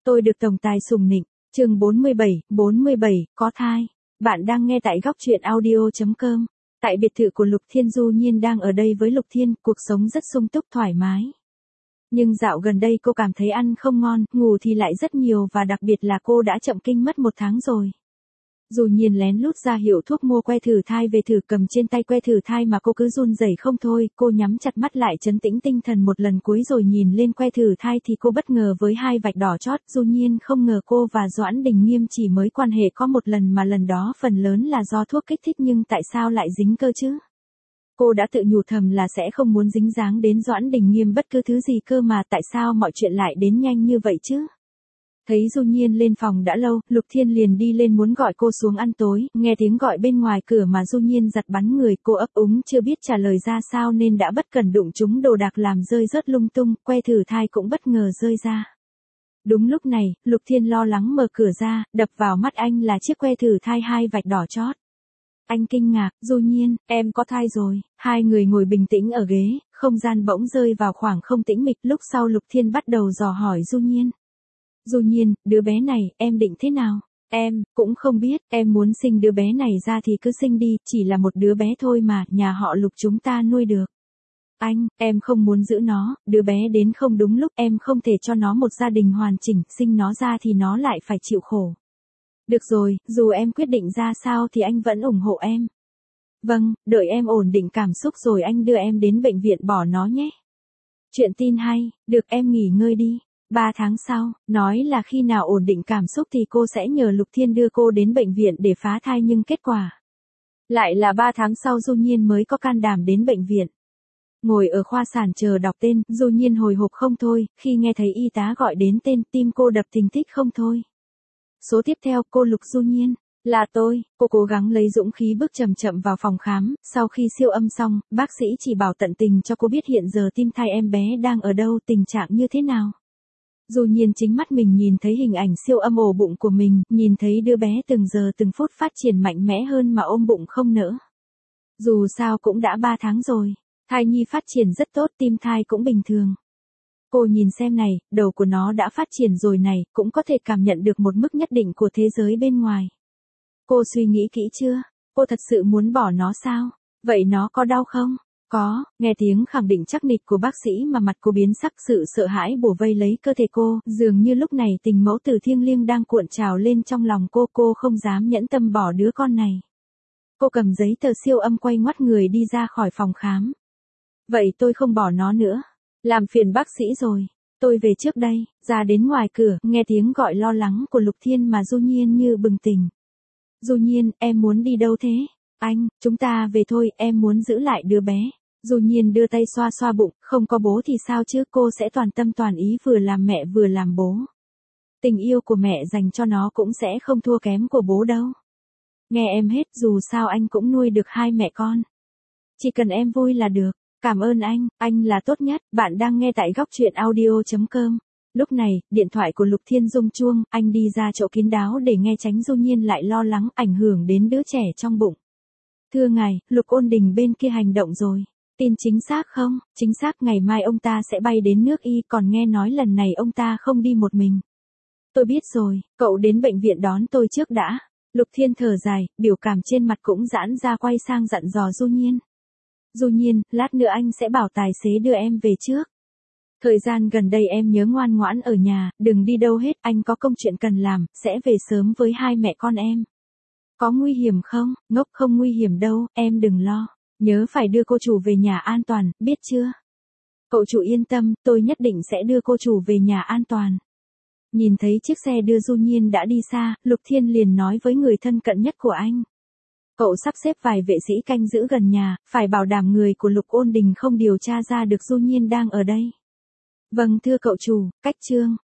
Tôi được tổng tài sủng nịnh. Chương 47, có thai. Bạn đang nghe tại góc truyện audio.com. Tại biệt thự của Lục Thiên, Du Nhiên đang ở đây với Lục Thiên, cuộc sống rất sung túc thoải mái. Nhưng dạo gần đây cô cảm thấy ăn không ngon, ngủ thì lại rất nhiều và đặc biệt là cô đã chậm kinh mất 1 tháng rồi. Du Nhiên lén lút ra hiệu thuốc mua que thử thai về thử, cầm trên tay que thử thai mà cô cứ run rẩy không thôi, cô nhắm chặt mắt lại trấn tĩnh tinh thần một lần cuối rồi nhìn lên que thử thai thì cô bất ngờ với 2 vạch đỏ chót. Du Nhiên không ngờ cô và Doãn Đình Nghiêm chỉ mới quan hệ có 1 lần mà lần đó phần lớn là do thuốc kích thích, nhưng tại sao lại dính cơ chứ? Cô đã tự nhủ thầm là sẽ không muốn dính dáng đến Doãn Đình Nghiêm bất cứ thứ gì cơ mà, tại sao mọi chuyện lại đến nhanh như vậy chứ? Thấy Du Nhiên lên phòng đã lâu, Lục Thiên liền đi lên muốn gọi cô xuống ăn tối, nghe tiếng gọi bên ngoài cửa mà Du Nhiên giật bắn người, cô ấp úng chưa biết trả lời ra sao nên đã bất cẩn đụng trúng đồ đạc làm rơi rớt lung tung, que thử thai cũng bất ngờ rơi ra. Đúng lúc này, Lục Thiên lo lắng mở cửa ra, đập vào mắt anh là chiếc que thử thai 2 vạch đỏ chót. Anh kinh ngạc, Du Nhiên, em có thai rồi. Hai người ngồi bình tĩnh ở ghế, không gian bỗng rơi vào khoảng không tĩnh mịch, lúc sau Lục Thiên bắt đầu dò hỏi Du Nhiên. Du Nhiên, đứa bé này, em định thế nào? Em, cũng không biết, em muốn sinh đứa bé này ra thì cứ sinh đi, chỉ là một đứa bé thôi mà, nhà họ Lục chúng ta nuôi được. Anh, em không muốn giữ nó, đứa bé đến không đúng lúc, em không thể cho nó một gia đình hoàn chỉnh, sinh nó ra thì nó lại phải chịu khổ. Được rồi, dù em quyết định ra sao thì anh vẫn ủng hộ em. Vâng, đợi em ổn định cảm xúc rồi anh đưa em đến bệnh viện bỏ nó nhé. Chuyện tin hay, được em nghỉ ngơi đi. 3 tháng sau, nói là khi nào ổn định cảm xúc thì cô sẽ nhờ Lục Thiên đưa cô đến bệnh viện để phá thai, nhưng kết quả lại là 3 tháng sau Du Nhiên mới có can đảm đến bệnh viện. Ngồi ở khoa sản chờ đọc tên, Du Nhiên hồi hộp không thôi, khi nghe thấy y tá gọi đến tên, tim cô đập thình thịch không thôi. Số tiếp theo, cô Lục Du Nhiên, là tôi. Cô cố gắng lấy dũng khí bước chậm chậm vào phòng khám, sau khi siêu âm xong, bác sĩ chỉ bảo tận tình cho cô biết hiện giờ tim thai em bé đang ở đâu, tình trạng như thế nào. Du Nhiên chính mắt mình nhìn thấy hình ảnh siêu âm ổ bụng của mình, nhìn thấy đứa bé từng giờ từng phút phát triển mạnh mẽ hơn mà ôm bụng không nỡ. Dù sao cũng đã 3 tháng rồi, thai nhi phát triển rất tốt, tim thai cũng bình thường. Cô nhìn xem này, đầu của nó đã phát triển rồi này, cũng có thể cảm nhận được một mức nhất định của thế giới bên ngoài. Cô suy nghĩ kỹ chưa? Cô thật sự muốn bỏ nó sao? Vậy nó có đau không? Có, nghe tiếng khẳng định chắc nịch của bác sĩ mà mặt cô biến sắc, sự sợ hãi bủa vây lấy cơ thể cô, dường như lúc này tình mẫu tử thiêng liêng đang cuộn trào lên trong lòng cô không dám nhẫn tâm bỏ đứa con này. Cô cầm giấy tờ siêu âm quay ngoắt người đi ra khỏi phòng khám. Vậy tôi không bỏ nó nữa. Làm phiền bác sĩ rồi. Tôi về trước đây. Ra đến ngoài cửa, nghe tiếng gọi lo lắng của Lục Thiên mà Du Nhiên như bừng tỉnh. Du Nhiên, em muốn đi đâu thế? Anh, chúng ta về thôi, em muốn giữ lại đứa bé. Du Nhiên đưa tay xoa xoa bụng, không có bố thì sao chứ, cô sẽ toàn tâm toàn ý vừa làm mẹ vừa làm bố. Tình yêu của mẹ dành cho nó cũng sẽ không thua kém của bố đâu. Nghe em hết, dù sao anh cũng nuôi được 2 mẹ con. Chỉ cần em vui là được. Cảm ơn anh là tốt nhất. Bạn đang nghe tại góc truyện audio.com. Lúc này, điện thoại của Lục Thiên rung chuông, anh đi ra chỗ kín đáo để nghe tránh Du Nhiên lại lo lắng ảnh hưởng đến đứa trẻ trong bụng. Thưa ngài, Lục Ôn Đình bên kia hành động rồi. Tin chính xác không? Chính xác, ngày mai ông ta sẽ bay đến nước Y, còn nghe nói lần này ông ta không đi một mình. Tôi biết rồi, cậu đến bệnh viện đón tôi trước đã. Lục Thiên thở dài, biểu cảm trên mặt cũng giãn ra, quay sang dặn dò Du Nhiên. Du Nhiên, lát nữa anh sẽ bảo tài xế đưa em về trước. Thời gian gần đây em nhớ ngoan ngoãn ở nhà, đừng đi đâu hết, anh có công chuyện cần làm, sẽ về sớm với 2 mẹ con em. Có nguy hiểm không? Ngốc, không nguy hiểm đâu, em đừng lo. Nhớ phải đưa cô chủ về nhà an toàn, biết chưa? Cậu chủ yên tâm, tôi nhất định sẽ đưa cô chủ về nhà an toàn. Nhìn thấy chiếc xe đưa Du Nhiên đã đi xa, Lục Thiên liền nói với người thân cận nhất của anh. Cậu sắp xếp vài vệ sĩ canh giữ gần nhà, phải bảo đảm người của Lục Ôn Đình không điều tra ra được Du Nhiên đang ở đây. Vâng thưa cậu chủ, cách chương.